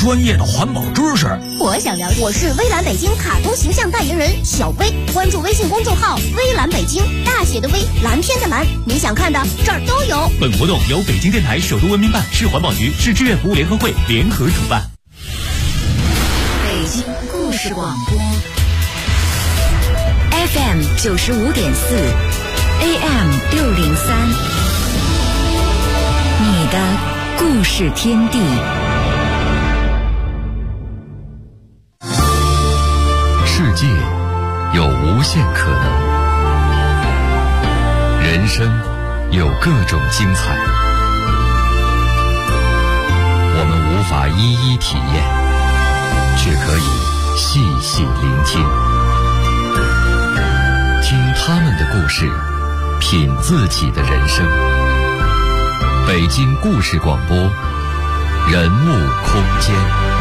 专业的环保知识。 我想了解。我是微蓝北京卡通形象代言人小薇，关注微信公众号微蓝北京，大写的微，蓝天的蓝，你想看的这儿都有。 本活动由北京电台首都文明办、市环保局、市志愿服务联合会联合主办。 北京故事广播 FM 95.4 AM 603，你的故事天地。 世界有无限可能，人生有各种精彩，我们无法一一体验，却可以细细聆听，听他们的故事，品自己的人生。北京故事广播，人物空间。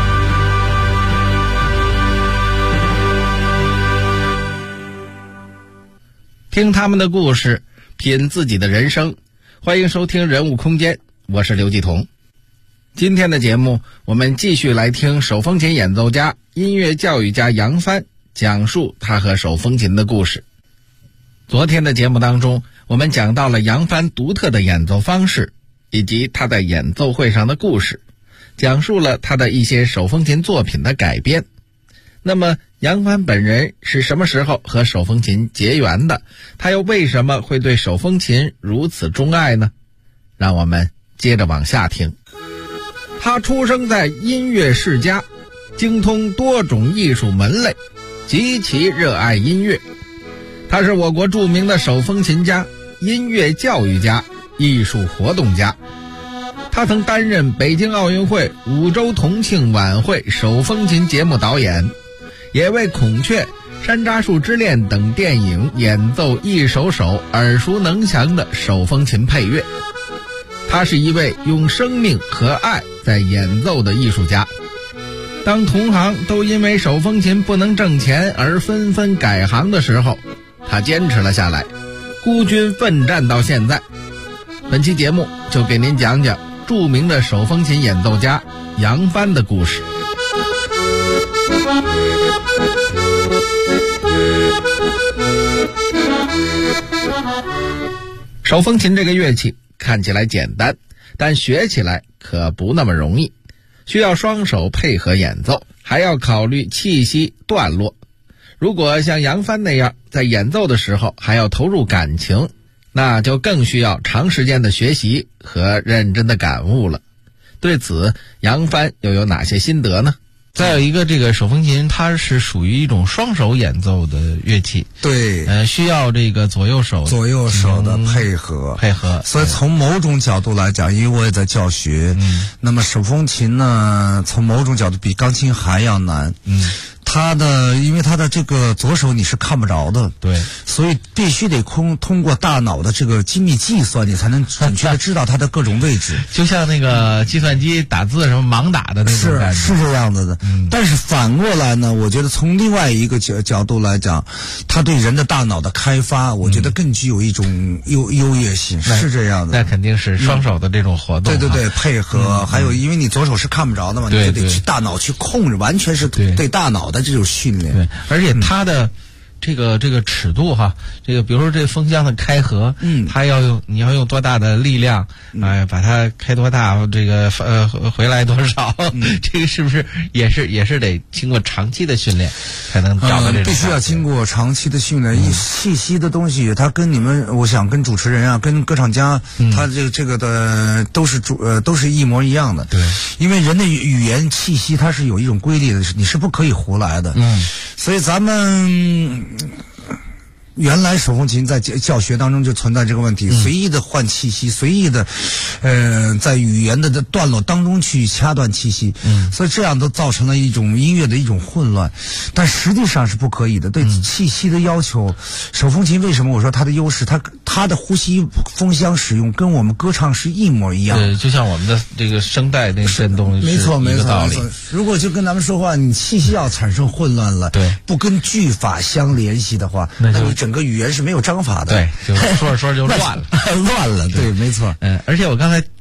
听他们的故事，品自己的人生。欢迎收听人物空间，我是刘继彤。今天的节目，我们继续来听手风琴演奏家、音乐教育家杨帆讲述他和手风琴的故事。昨天的节目当中，我们讲到了杨帆独特的演奏方式，以及他在演奏会上的故事，讲述了他的一些手风琴作品的改编。那么杨帆本人是什么时候和手风琴结缘的？他又为什么会对手风琴如此钟爱呢？让我们接着往下听。他出生在音乐世家，精通多种艺术门类，极其热爱音乐。他是我国著名的手风琴家、音乐教育家、艺术活动家。他曾担任北京奥运会5周同庆晚会手风琴节目导演，也为孔雀、山楂树之恋等电影演奏一首首耳熟能详的手风琴配乐。他是一位用生命和爱在演奏的艺术家。当同行都因为手风琴不能挣钱而纷纷改行的时候，他坚持了下来，孤军奋战到现在。本期节目就给您讲讲著名的手风琴演奏家杨帆的故事。手风琴这个乐器看起来简单，但学起来可不那么容易，需要双手配合演奏，还要考虑气息段落。如果像杨帆那样在演奏的时候还要投入感情，那就更需要长时间的学习和认真的感悟了。对此，杨帆又有哪些心得呢？ 再有一个，这个手风琴它是属于一种双手演奏的乐器， 对， 需要这个左右手的配合，所以从某种角度来讲，因为我也在教学，那么手风琴呢，从某种角度比钢琴还要难，因为它的这个左手你是看不着的，对，所以必须得通过大脑的这个精密计算，你才能准确的知道它的各种位置。 就像那个计算机打字什么盲打的那种感觉， 是这样子的。但是反过来呢，我觉得从另外一个角度来讲，它对人的大脑的开发，我觉得更具有一种优越性，是这样的。 那肯定是双手的这种活动， 对，配合，还有因为你左手是看不着的嘛，你就得去大脑去控制，完全是对大脑的这种训练。 对，而且它的这个尺度哈，这个比如说这风箱的开合，它你要用多大的力量，把它开多大，这个回来多少，这个是不是也是得经过长期的训练才能找到这种？ 必须要经过长期的训练。气息的东西，它跟你们，我想跟主持人啊，跟歌唱家，他这个的都是一模一样的。对，因为人的语言气息它是有一种规律的，你是不可以胡来的。所以咱们原来手风琴在教学当中就存在这个问题，随意的换气息，随意的在语言的段落当中去掐断气息，所以这样都造成了一种音乐的一种混乱，但实际上是不可以的。对气息的要求，手风琴为什么我说它的优势，它的呼吸风箱使用跟我们歌唱是一模一样。 对，就像我们的这个声带那个震动是一个道理。 如果就跟咱们说话，你气息要产生混乱了，对，不跟句法相联系的话，那你整个语言是没有章法的。 对，就说着就乱了， 乱了。对，没错。 而且我刚才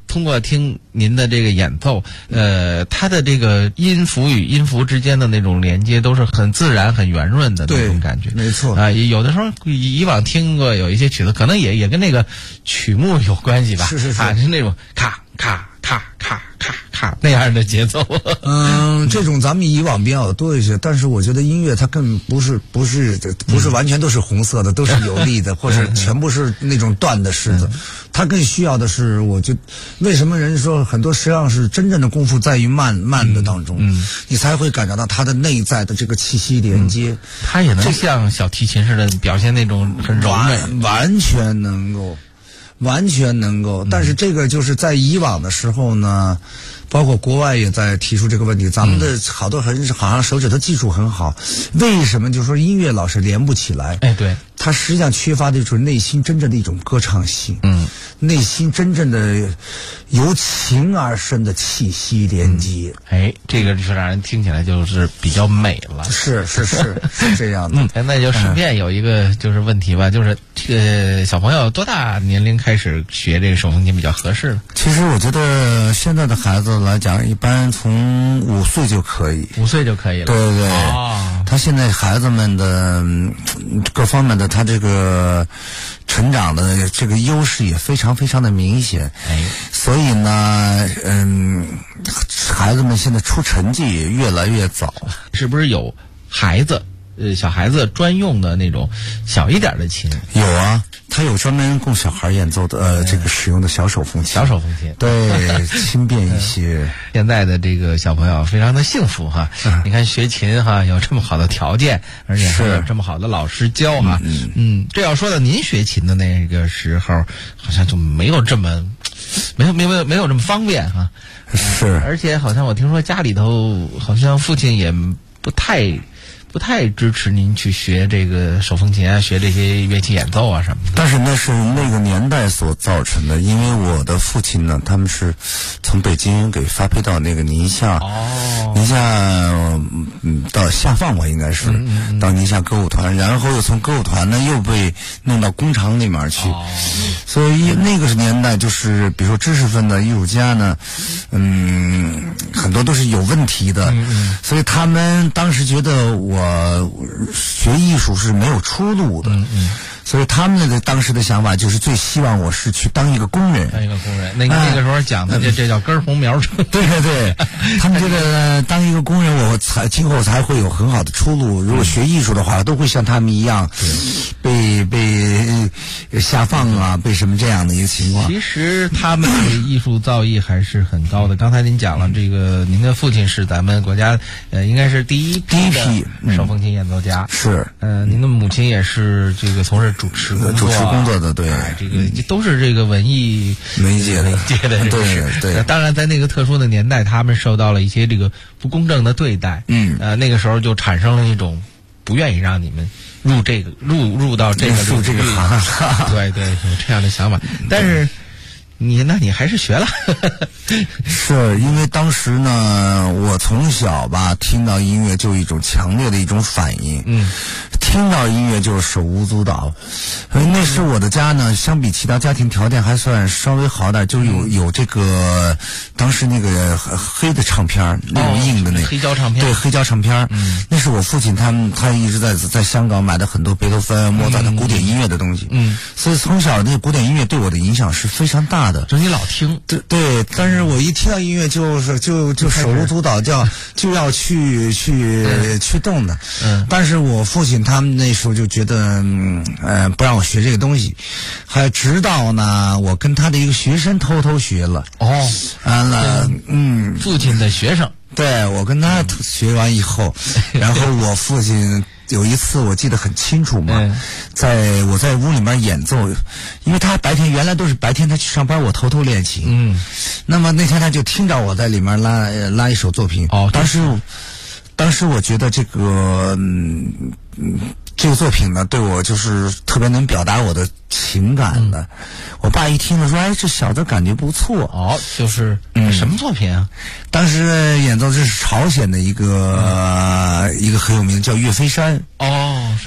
通过听您的这个演奏，它的这个音符与音符之间的那种连接都是很自然、很圆润的那种感觉。 没错啊，有的时候以往听过有一些曲子，可能也跟那个曲目有关系吧。 是是啊，是那种咔咔咔咔咔咔那样的节奏。 这种咱们以往比较多一些，但是我觉得音乐它更不是完全都是红色的，都是有力的，或者全部是那种断的式子。它更需要的是，我觉得为什么人说很多实际上是真正的功夫在于慢的当中，你才会感觉到它的内在的这个气息连接。 它也能像小提琴似的表现那种很柔美， 完全能够。但是这个就是在以往的时候呢，包括国外也在提出这个问题，咱们的好多人好像手指头技术很好，为什么就是说音乐老是连不起来？ 哎，对， 它实际上缺乏的就是内心真正的一种歌唱性，内心真正的由情而生的气息连接。 这个就让人听起来就是比较美了。 是这样的。 那就顺便有一个就是问题吧，就是这个小朋友多大年龄开始学这个手风琴比较合适呢？ 其实我觉得现在的孩子来讲，一般从5岁就可以。 5岁就可以了。 对。他现在孩子们的各方面的他这个成长的这个优势也非常非常的明显。所以呢，孩子们现在出成绩也越来越早。 是不是有小孩子专用的那种小一点的琴？ 有啊，它有专门供小孩演奏的这个使用的小手风琴。对，轻便一些。 现在的这个小朋友非常的幸福哈，你看学琴哈有这么好的条件，而且还有这么好的老师教哈。这要说到您学琴的那个时候，好像就没有这么方便哈。 是， 而且好像我听说家里头好像父亲也不太支持您去学这个手风琴啊，学这些乐器演奏啊什么的。 但是那是那个年代所造成的，因为我的父亲呢，他们是从北京给发配到那个宁夏，到下放吧，应该是到宁夏歌舞团，然后又从歌舞团呢又被弄到工厂里面去，所以那个年代就是比如说知识分子艺术家呢，很多都是有问题的，所以他们当时觉得我学艺术是没有出路的，所以他们的当时的想法就是最希望我是去当一个工人。 那个时候讲的这叫根红苗正。 对，他们觉得当一个工人，我今后才会有很好的出路。如果学艺术的话，都会像他们一样，被下放啊，被什么这样的一个情况。 其实他们的艺术造诣还是很高的。刚才您讲了，这个您的父亲是咱们国家应该是第一批手风琴演奏家。 是。 您的母亲也是这个从事主持工作的，对。 这个都是这个文艺媒介的对。当然，在那个特殊的年代，他们受到了一些这个不公正的对待。那个时候就产生了一种不愿意让你们入到这个行。对，有这样的想法。但是你还是学了。 是因为当时呢，我从小吧听到音乐就有一种强烈的一种反应。听到音乐就是手舞足蹈。那时我的家呢，相比其他家庭条件还算稍微好点，就有这个当时那个黑的唱片，那种硬的那黑胶唱片。 对，黑胶唱片。那是我父亲他一直在香港买的很多贝多芬、莫扎特古典音乐的东西。所以从小那个古典音乐对我的影响是非常大的。 就你老听。 对，但是我一听到音乐就手舞足蹈，就要去动的。但是我父亲他们那时候就觉得不让我学这个东西，还直到呢我跟他的一个学生偷偷学了。 父亲的学生。 对，我跟他学完以后，然后我父亲有一次我记得很清楚嘛，我在屋里面演奏，因为他原来都是白天他去上班，我偷偷练琴。那么那天他就听着我在里面拉一首作品。当时我觉得这个作品呢，对我就是特别能表达我的情感的。我爸一听了说：“哎，这小子感觉不错。” 就是什么作品啊？ 当时演奏这是朝鲜的一个很有名叫岳飞山。 是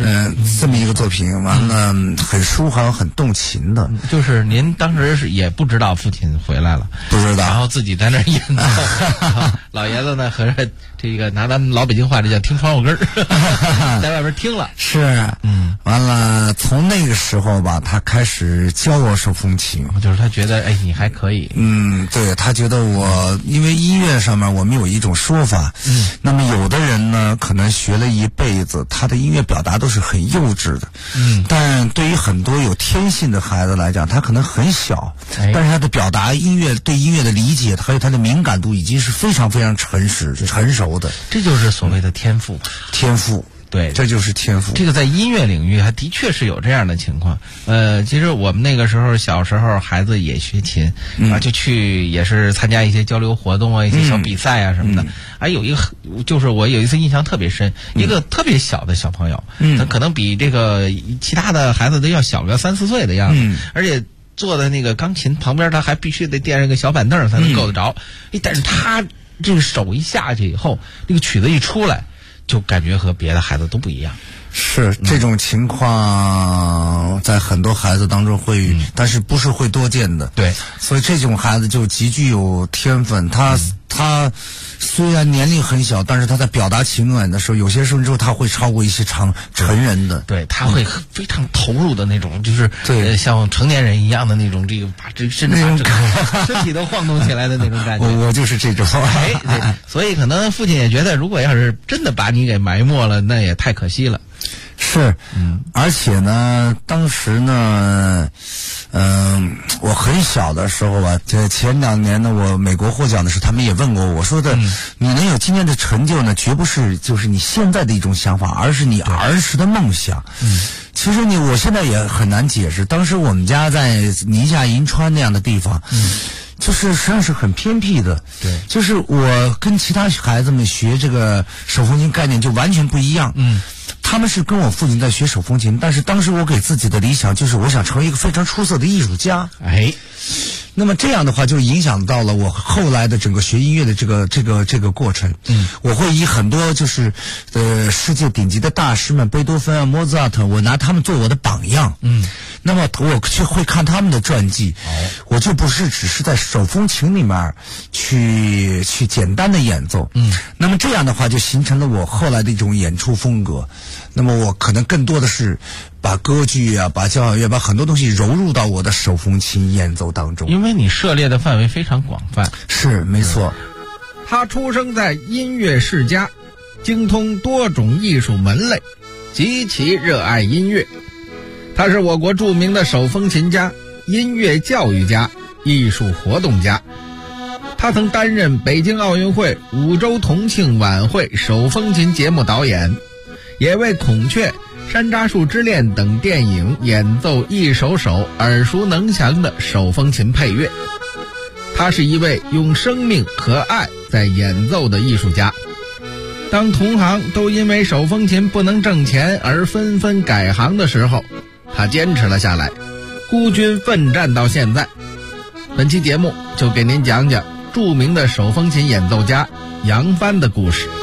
这么一个作品，完了很舒缓、很动情的。 就是您当时是也不知道父亲回来了， 不知道， 然后自己在那儿演奏，老爷子呢合着这个拿咱们老北京话，这叫听窗户根儿，在外边听了。 是，完了从那个时候吧，他开始教我手风琴， 就是他觉得你还可以。 对，他觉得我因为音乐上面我们有一种说法，那么有的人呢可能学了一辈子，他的音乐表达都是很幼稚的，但对于很多有天性的孩子来讲，他可能很小，但是他的表达对音乐的理解还有他的敏感度已经是非常非常成熟的， 这就是所谓的天赋。对， 这就是天赋。 这个在音乐领域还的确是有这样的情况。其实我们那个时候小时候孩子也学琴，就去也是参加一些交流活动啊，一些小比赛啊什么的。有一个就是我有一次印象特别深，一个特别小的小朋友，他可能比这个其他的孩子都要小个3、4岁的样子，而且坐在那个钢琴旁边，他还必须得垫上个小板凳才能够得着。但是他这个手一下去以后，那个曲子一出来，就感觉和别的孩子都不一样。 是这种情况在很多孩子当中会遇，但是不是会多见的。对，所以这种孩子就极具有天分。他虽然年龄很小，但是他在表达情感的时候，有些时候他会超过一些成人的。对， 他会非常投入的那种，就是像成年人一样的那种，这个把这甚至把身体都晃动起来的那种感觉。 我就是这种。 对，所以可能父亲也觉得，如果要是真的把你给埋没了，那也太可惜了。 是，而且呢，当时呢，我很小的时候吧，这前2年呢，我美国获奖的时候，他们也问过我说的，你能有今天的成就呢，绝不是就是你现在的一种想法，而是你儿时的梦想。其实我现在也很难解释，当时我们家在宁夏银川那样的地方。就是实际上是很偏僻的，对，就是我跟其他孩子们学这个手风琴概念就完全不一样，他们是跟我父亲在学手风琴，但是当时我给自己的理想就是我想成为一个非常出色的艺术家，那么这样的话就影响到了我后来的整个学音乐的这个过程。我会以很多就是世界顶级的大师们，贝多芬啊、莫扎特，我拿他们做我的榜样。那么我就会看他们的传记，我就不是只是在手风琴里面去简单的演奏。那么这样的话就形成了我后来的一种演出风格。那么我可能更多的是把歌剧啊、把交响乐、把很多东西融入到我的手风琴演奏当中。 因为你涉猎的范围非常广泛。 是，没错。 他出生在音乐世家，精通多种艺术门类，极其热爱音乐。他是我国著名的手风琴家、音乐教育家、艺术活动家。他曾担任北京奥运会、五洲同庆晚会手风琴节目导演，也为孔雀、山楂树之恋等电影演奏一首首耳熟能详的手风琴配乐。他是一位用生命和爱在演奏的艺术家。当同行都因为手风琴不能挣钱而纷纷改行的时候，他坚持了下来，孤军奋战到现在。本期节目就给您讲讲著名的手风琴演奏家杨帆的故事。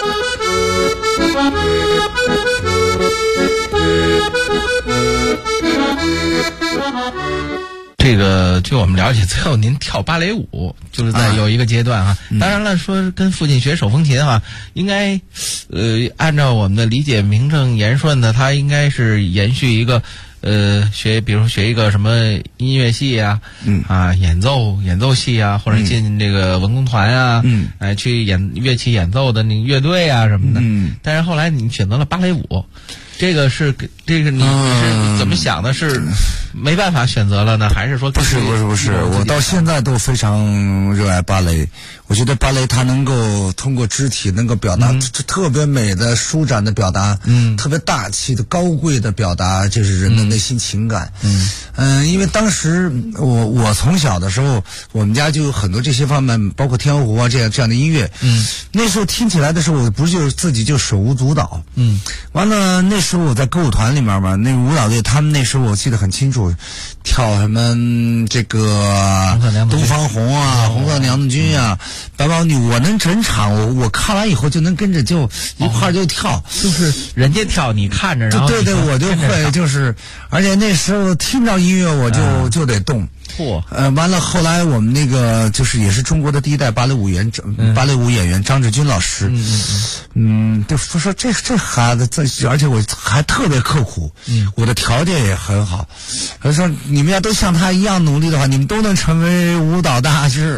这个据我们了解，最后您跳芭蕾舞，就是在有一个阶段啊。当然了，说跟父亲学手风琴啊，应该按照我们的理解名正言顺的，他应该是延续一个比如学一个什么音乐系啊，演奏系啊，或者进这个文工团啊，去乐器演奏的那个乐队啊什么的。但是后来你选择了芭蕾舞。这个你是怎么想的？是没办法选择了呢，还是说不是？我到现在都非常热爱芭蕾。我觉得芭蕾它能够通过肢体能够表达特别美的舒展的表达，特别大气的高贵的表达，就是人的内心情感。因为当时我从小的时候，我们家就有很多这些方面，包括天鹅湖啊这样的音乐。那时候听起来的时候，我不是就自己就手舞足蹈。完了那时时候我在歌舞团里面嘛，那个舞蹈队他们那时候我记得很清楚，跳什么这个东方红啊、红色娘子军啊、白毛女，我能整场我看完以后就能跟着就一块就跳， 就是人家跳你看着，然后对对，我就会就是，而且那时候听到音乐我就得动。完了，后来我们那个就是也是中国的第一代芭蕾舞演员张志军老师，就说这孩子而且我还特别刻苦，我的条件也很好，他说你们要都像他一样努力的话，你们都能成为舞蹈大师。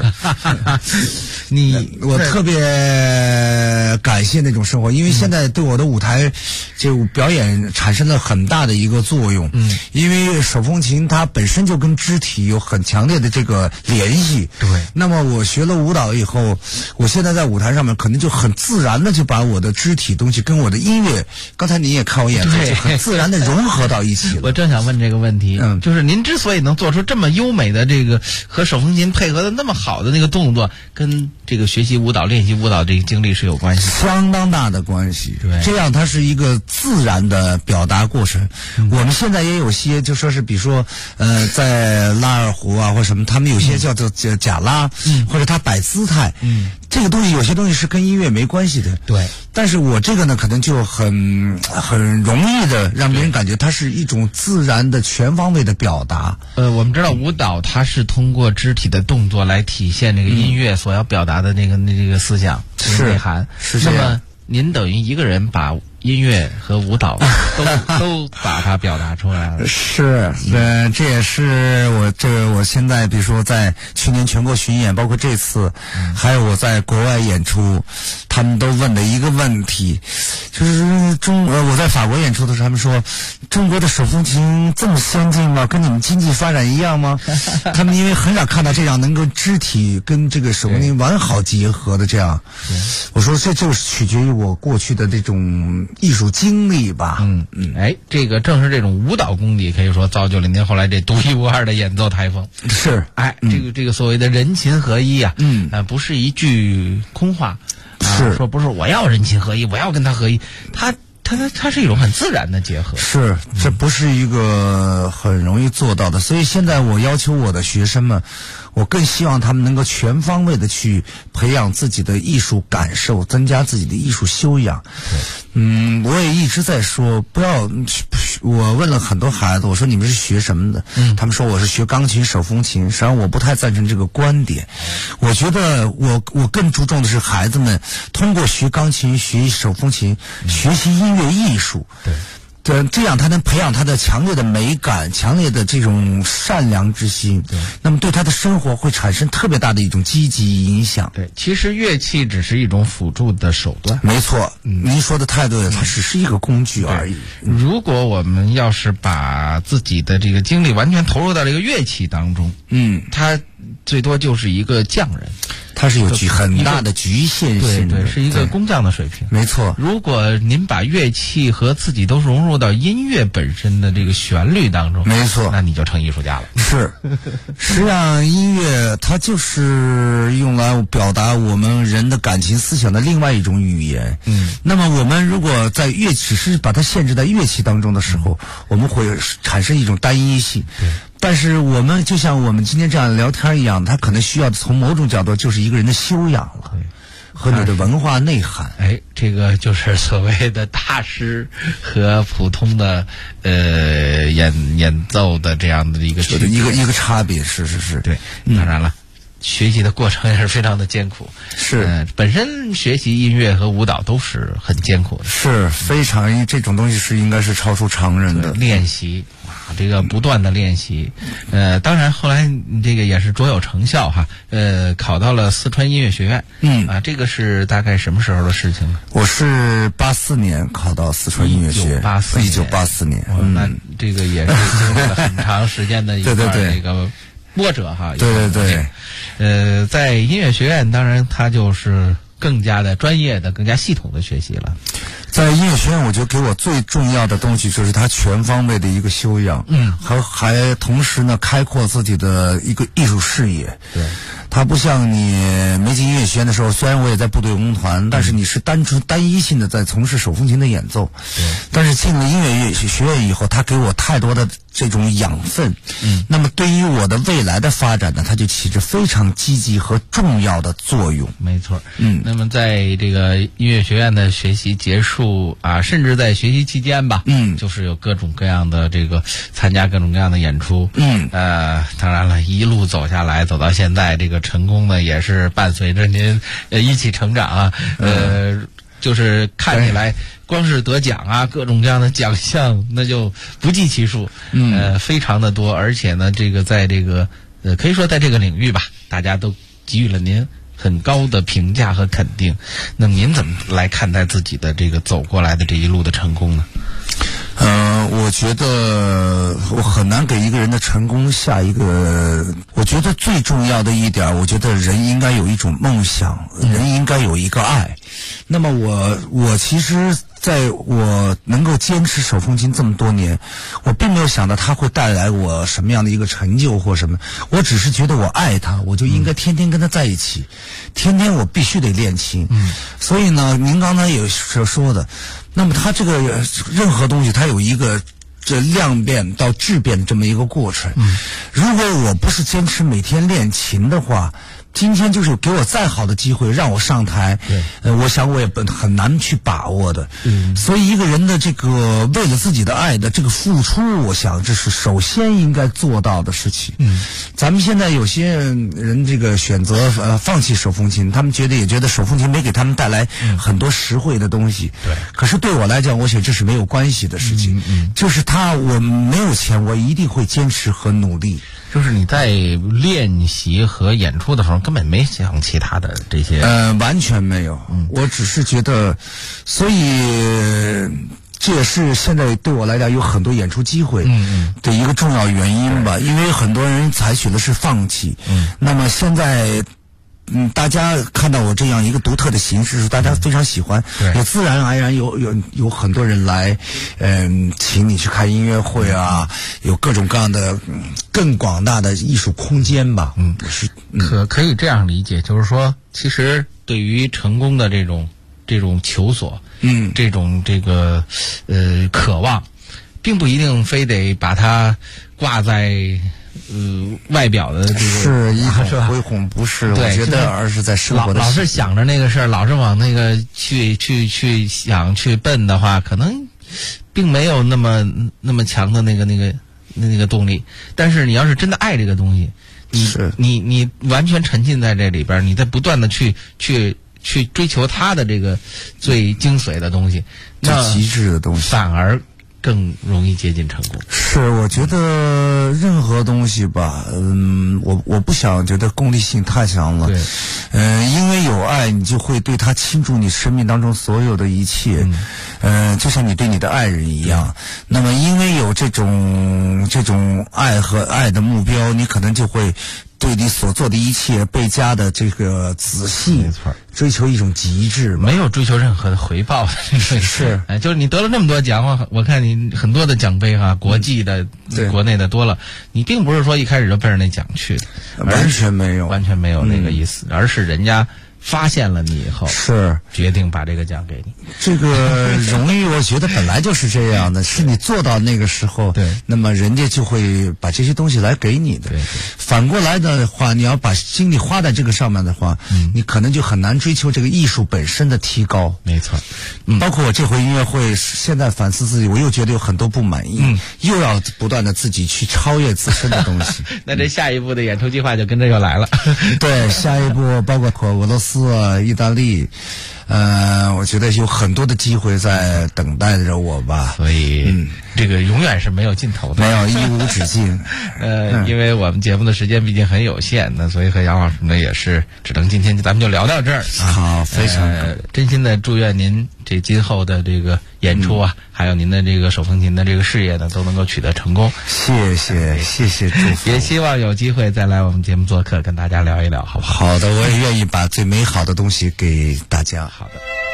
我特别感谢那种生活，因为现在对我的舞台就表演产生了很大的一个作用。因为手风琴它本身就跟肢体有很强烈的这个联系。对。那么我学了舞蹈以后，我现在在舞台上面可能就很自然的就把我的肢体东西跟我的音乐，刚才你也看我演奏，就很自然的融合到一起了。 我正想问这个问题，就是您之所以能做出这么优美的这个和手风琴配合的那么好的那个动作，跟这个学习舞蹈、练习舞蹈这个经历是有关系， 相当大的关系。 对， 这样它是一个自然的表达过程。我们现在也有些就说是，比如说在拉二胡啊或什么，他们有些叫做假拉，或者他摆姿态，这个东西有些东西是跟音乐没关系的。 对， 但是我这个呢，可能就很容易的让别人感觉它是一种自然的全方位的表达。 我们知道舞蹈它是通过肢体的动作来体现这个音乐所要表达的那个思想、内涵。 是这样。 那么您等于一个人把音乐和舞蹈都把它表达出来了。 是，这也是我现在比如说在去年全国巡演，包括这次，还有我在国外演出，他们都问的一个问题，就是我在法国演出的时候，他们说中国的手风琴这么先进吗？跟你们经济发展一样吗？他们因为很少看到这样能够肢体跟这个手风琴完好结合的这样。我说这就是取决于我过去的这种艺术经历吧。 这个正是这种舞蹈功底，可以说造就了您后来这独一无二的演奏台风。 是， 这个所谓的人琴合一啊，不是一句空话，说不是我要人琴合一，我要跟他合一，它是一种很自然的结合。 是，这不是一个很容易做到的，所以现在我要求我的学生们，我更希望他们能够全方位的去培养自己的艺术感受，增加自己的艺术修养。我也一直在说，不要。我问了很多孩子，我说你们是学什么的？他们说我是学钢琴、手风琴。实际上我不太赞成这个观点。我觉得我更注重的是孩子们通过学钢琴、学手风琴，学习音乐艺术。这样他能培养他的强烈的美感、强烈的这种善良之心，那么对他的生活会产生特别大的一种积极影响。 对，其实乐器只是一种辅助的手段。 没错，您说的太对了，它只是一个工具而已。 如果我们要是把自己的这个精力完全投入到这个乐器当中，它最多就是一个匠人。 它是有很大的局限性的， 对，是一个工匠的水平。 没错。 如果您把乐器和自己都融入到音乐本身的这个旋律当中， 没错， 那你就成艺术家了。 是，实际上音乐它就是用来表达我们人的感情思想的另外一种语言。那么我们如果在只是把它限制在乐器当中的时候，我们会产生一种单一性。 对。 但是我们就像我们今天这样聊天一样，它可能需要从某种角度就是一个人的修养了，和你的文化内涵。 这个就是所谓的大师和普通的演奏的这样的一个差别。是。 对，当然了。学习的过程也是非常的艰苦，本身学习音乐和舞蹈都是很艰苦的， 是非常这种东西是应该是超出常人的练习，这个不断的练习，当然后来这个也是卓有成效哈，考到了四川音乐学院，这个是大概什么时候的事情呢？ 我是84年考到四川音乐学院，1984年， 那这个也是经历了很长时间的一段这个波折哈。 对。 在音乐学院，当然它就是更加的专业的、更加系统的学习了。 在音乐学院，我觉得给我最重要的东西就是它全方位的一个修养，还同时呢开阔自己的一个艺术视野。 对， 它不像你没进音乐学院的时候，虽然我也在部队文工团，但是你是单一性的在从事手风琴的演奏。但是进了音乐学院以后，它给我太多的这种养分。那么对于我的未来的发展呢，它就起着非常积极和重要的作用。 没错。那么在这个音乐学院的学习结束啊，甚至在学习期间吧，就是有各种各样的这个参加各种各样的演出。当然了，一路走下来，走到现在，这个成功呢也是伴随着您一起成长啊。就是看起来光是得奖啊，各种各样的奖项那就不计其数，非常的多。而且呢，这个在这个可以说在这个领域吧，大家都给予了您很高的评价和肯定。那么您怎么来看待自己的这个走过来的这一路的成功呢？ 我觉得我很难给一个人的成功下一个。我觉得最重要的一点，我觉得人应该有一种梦想，人应该有一个爱。那么我其实在我能够坚持手风琴这么多年，我并没有想到它会带来我什么样的一个成就或什么，我只是觉得我爱它，我就应该天天跟它在一起，天天我必须得练琴。所以呢，您刚才也说的，那么它这个任何东西它有一个这量变到质变的这么一个过程。如果我不是坚持每天练琴的话，今天就是给我再好的机会让我上台，我想我也很难去把握的。所以一个人的这个为了自己的爱的这个付出，我想这是首先应该做到的事情。咱们现在有些人这个选择放弃手风琴，他们觉得手风琴没给他们带来很多实惠的东西。可是对我来讲，我想这是没有关系的事情。就是我没有钱，我一定会坚持和努力。 就是你在练习和演出的时候根本没想其他的这些。 完全没有。我只是觉得，所以这也是现在对我来讲有很多演出机会的一个重要原因吧。因为很多人采取的是放弃。那么现在大家看到我这样一个独特的形式，大家非常喜欢，也自然而然有很多人来，请你去看音乐会啊，有各种各样的更广大的艺术空间吧。 可以这样理解，就是说，其实对于成功的这种求索，这种渴望，并不一定非得把它挂在外表的这个是一种恢宏，不是？我觉得而是在生活的老是想着那个事儿，老是往那个去想去奔的话，可能并没有那么强的那个动力。但是你要是真的爱这个东西，你完全沉浸在这里边，你在不断的去追求它的这个最精髓的东西， 最极致的东西， 反而更容易接近成功。 是，我觉得任何东西吧，我不想觉得功利性太强了。因为有爱，你就会对他倾注你生命当中所有的一切。就像你对你的爱人一样。那么因为有这种爱和爱的目标，你可能就会对你所做的一切倍加的这个仔细， 没错， 追求一种极致， 没有追求任何的回报的。 是， 就是你得了这么多奖，我看你很多的奖杯国际的、国内的多了，你并不是说一开始就奔着那奖去的， 完全没有那个意思，而是人家发现了你以后， 是决定把这个奖给你。 这个荣誉，我觉得本来就是这样的，是你做到那个时候，那么人家就会把这些东西来给你的。反过来的话，你要把精力花在这个上面的话，你可能就很难追求这个艺术本身的提高。 没错。 包括我这回音乐会，现在反思自己，我又觉得有很多不满意，又要不断的自己去超越自身的东西。 那这下一步的演出计划就跟这就来了。 对，下一步包括俄罗斯啊、意大利，我觉得有很多的机会在等待着我吧。 所以，这个永远是没有尽头的， 没有一无止境。 因为我们节目的时间毕竟很有限，那所以和杨老师呢也是只能今天咱们就聊到这儿。 好，非常真心的祝愿您这今后的这个演出啊，还有您的这个手风琴的这个事业呢，都能够取得成功。 谢谢祝福。 也希望有机会再来我们节目做客，跟大家聊一聊，好不好？ 好的，我也愿意把最美好的东西给大家。 好的。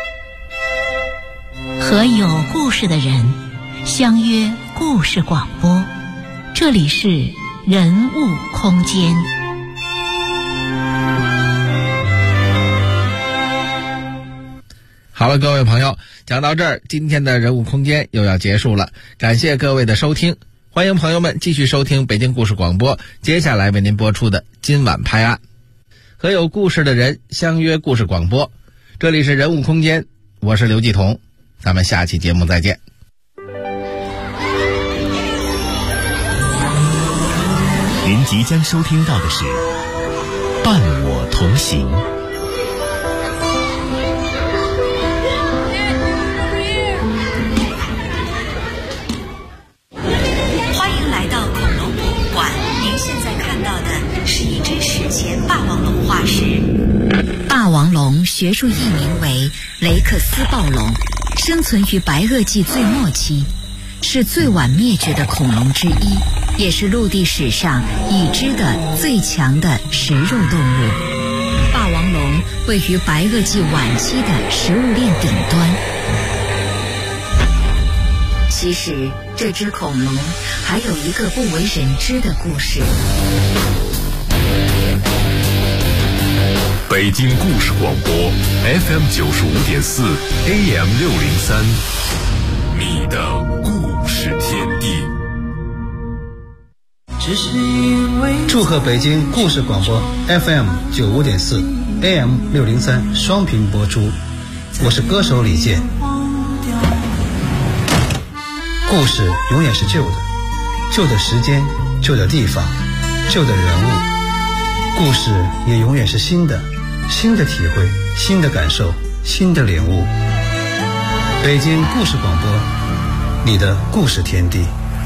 和有故事的人相约故事广播，这里是人物空间。 好了，各位朋友，讲到这儿，今天的人物空间又要结束了，感谢各位的收听，欢迎朋友们继续收听北京故事广播，接下来为您播出的今晚拍案，和有故事的人相约故事广播，这里是人物空间，我是刘继彤，咱们下期节目再见。 您即将收听到的是伴我同行。 欢迎来到恐龙博物馆，您现在看到的是一只史前霸王龙化石。霸王龙学术译名为雷克斯暴龙，生存于白垩纪最末期，是最晚灭绝的恐龙之一，也是陆地史上已知的最强的食肉动物。霸王龙位于白垩纪晚期的食物链顶端。其实这只恐龙还有一个不为人知的故事。 北京故事广播 FM 95.4 AM 603，你的故事天地。 祝贺北京故事广播 FM 95.4 AM 603双频播出，我是歌手李健。故事永远是旧的，旧的时间，旧的地方，旧的人物。故事也永远是新的，新的体会，新的感受，新的领悟。北京故事广播，你的故事天地。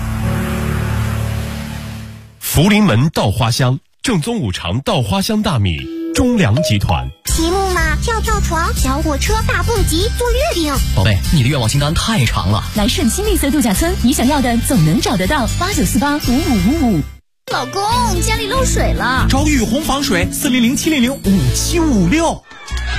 福临门稻花香，正宗五常稻花香大米，中粮集团。 题目嘛，跳跳床、小火车、大蹦极、做月饼。 宝贝，你的愿望清单太长了。 来顺新绿色度假村，你想要的总能找得到。89485555。 老公，家里漏水了， 找雨虹防水，400-700-5756。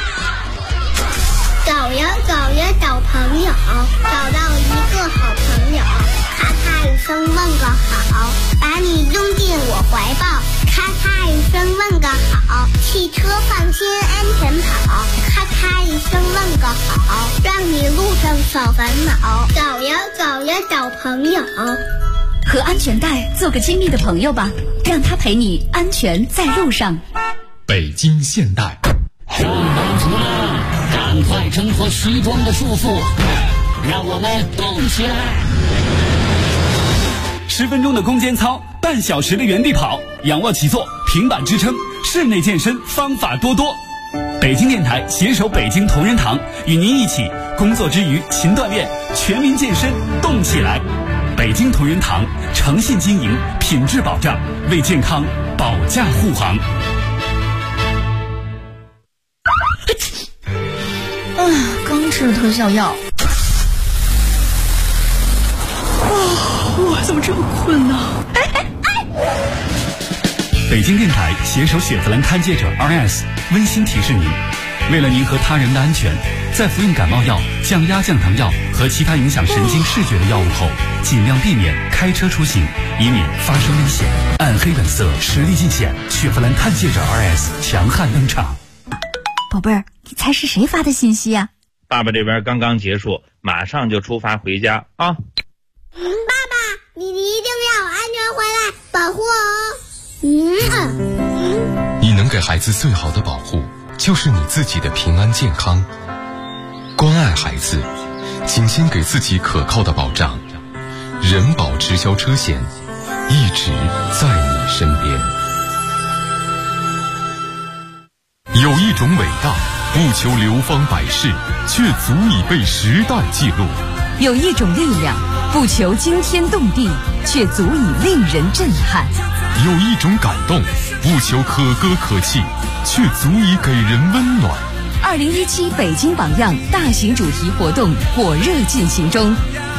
找呀找呀找朋友，找到一个好朋友，咔咔一声问个好，把你拥进我怀抱，咔咔一声问个好，汽车放心安全跑，咔咔一声问个好，让你路上少烦恼。找呀找呀找朋友， 和安全带做个亲密的朋友吧，让他陪你安全在路上。 北京现代。 上班族们，赶快挣脱西装的束缚，让我们动起来。 10分钟的攻坚操，半小时的原地跑，仰卧起坐，平板支撑，室内健身方法多多。北京电台携手北京同仁堂，与您一起工作之余勤锻炼，全民健身动起来。北京同仁堂诚信经营，品质保障，为健康保驾护航。 刚吃了特效药。我怎么这么困呢？ 北京电台携手雪佛兰探界者 RS 温馨提示您，为了您和他人的安全，在服用感冒药、降压降糖药和其他影响神经视觉的药物后，尽量避免开车出行，以免发生危险。暗黑本色，实力尽显，雪佛兰探界者 RS 强悍登场。 宝贝儿，你猜是谁发的信息啊？ 爸爸这边刚刚结束，马上就出发回家啊！ 爸爸，你一定要安全回来，保护我哦。 你能给孩子最好的保护，就是你自己的平安健康。关爱孩子，请先给自己可靠的保障。人保直销车险，一直在你身边。有一种伟大，不求流芳百世，却足以被时代记录。 有一种力量，不求惊天动地，却足以令人震撼。 有一种感动，不求可歌可泣，却足以给人温暖。 2017北京榜样大型主题活动火热进行中，